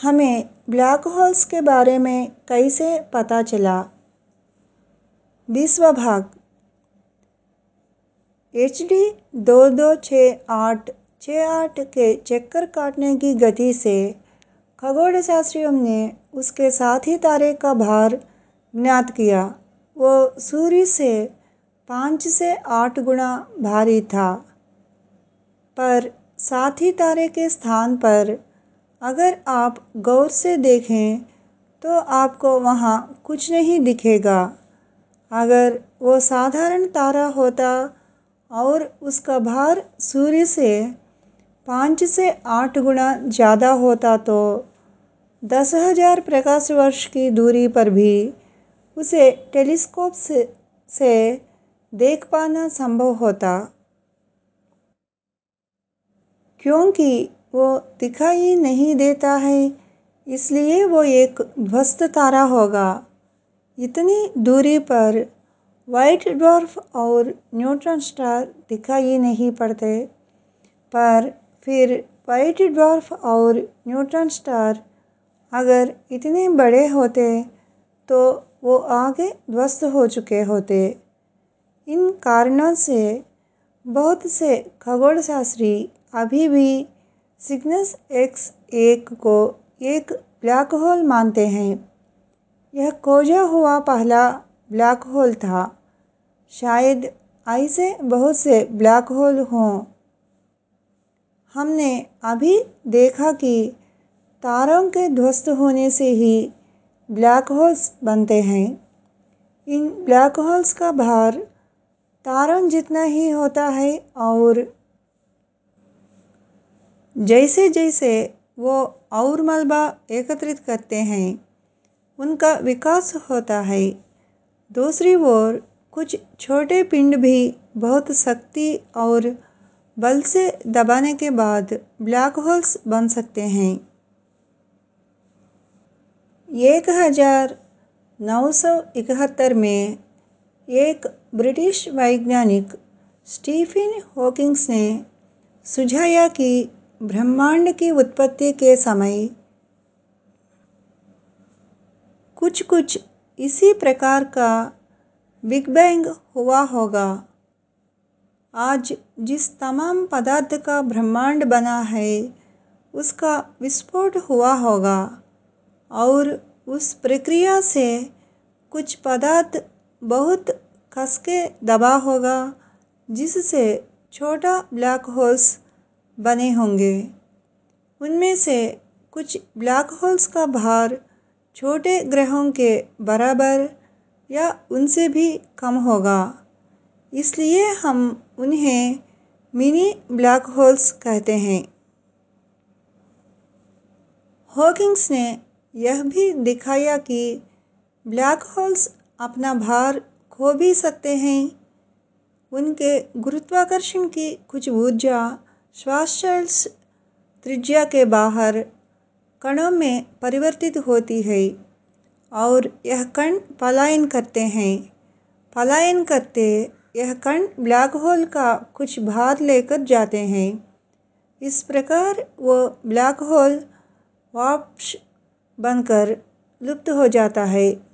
हमें black holes के बारे में कैसे पता चला? 20वां भाग। HD 226868 के चक्कर काटने की गति से खगोलशास्त्रियों ने उसके साथी तारे का भार ज्ञात किया। वो सूर्य से 5 से 8 गुना भारी था। पर साथी तारे के स्थान पर अगर आप गौर से देखें तो आपको वहाँ कुछ नहीं दिखेगा। अगर वो साधारण तारा होता और उसका भार सूर्य से 5 से 8 गुना ज़्यादा होता तो 10,000 प्रकाश वर्ष की दूरी पर भी उसे टेलीस्कोप से देख पाना संभव होता, क्योंकि वो दिखाई नहीं देता है, इसलिए वो एक ध्वस्त तारा होगा। इतनी दूरी पर व्हाइट ड्वार्फ और न्यूट्रॉन स्टार दिखाई नहीं पड़ते। पर फिर व्हाइट ड्वार्फ और न्यूट्रॉन स्टार अगर इतने बड़े होते तो वो आगे ध्वस्त हो चुके होते। इन कारणों से बहुत से खगोलशास्त्री अभी भी सिग्नस X1 को एक ब्लैक होल मानते हैं। यह खोजा हुआ पहला ब्लैक होल था। शायद ऐसे बहुत से ब्लैक होल हों। हमने अभी देखा कि तारों के ध्वस्त होने से ही ब्लैक होल्स बनते हैं। इन ब्लैक होल्स का भार तारों जितना ही होता है और जैसे जैसे वो और मलबा एकत्रित करते हैं उनका विकास होता है। दूसरी ओर कुछ छोटे पिंड भी बहुत शक्ति और बल से दबाने के बाद ब्लैक होल्स बन सकते हैं। 1971 में एक ब्रिटिश वैज्ञानिक स्टीफन हॉकिंग ने सुझाया कि ब्रह्मांड की उत्पत्ति के समय कुछ इसी प्रकार का बिग बैंग हुआ होगा। आज जिस तमाम पदार्थ का ब्रह्मांड बना है उसका विस्फोट हुआ होगा और उस प्रक्रिया से कुछ पदार्थ बहुत कसके दबा होगा जिससे छोटा ब्लैक होल्स बने होंगे। उनमें से कुछ ब्लैक होल्स का भार छोटे ग्रहों के बराबर या उनसे भी कम होगा, इसलिए हम उन्हें मिनी ब्लैक होल्स कहते हैं। हॉकिंग्स ने यह भी दिखाया कि ब्लैक होल्स अपना भार खो भी सकते हैं। उनके गुरुत्वाकर्षण की कुछ ऊर्जा श्वार्ज़शील्ड त्रिज्या के बाहर कणों में परिवर्तित होती है और यह कण पलायन करते हैं। पलायन करते यह कण ब्लैक होल का कुछ भार लेकर जाते हैं। इस प्रकार वो ब्लैक होल वाष्प बनकर लुप्त हो जाता है।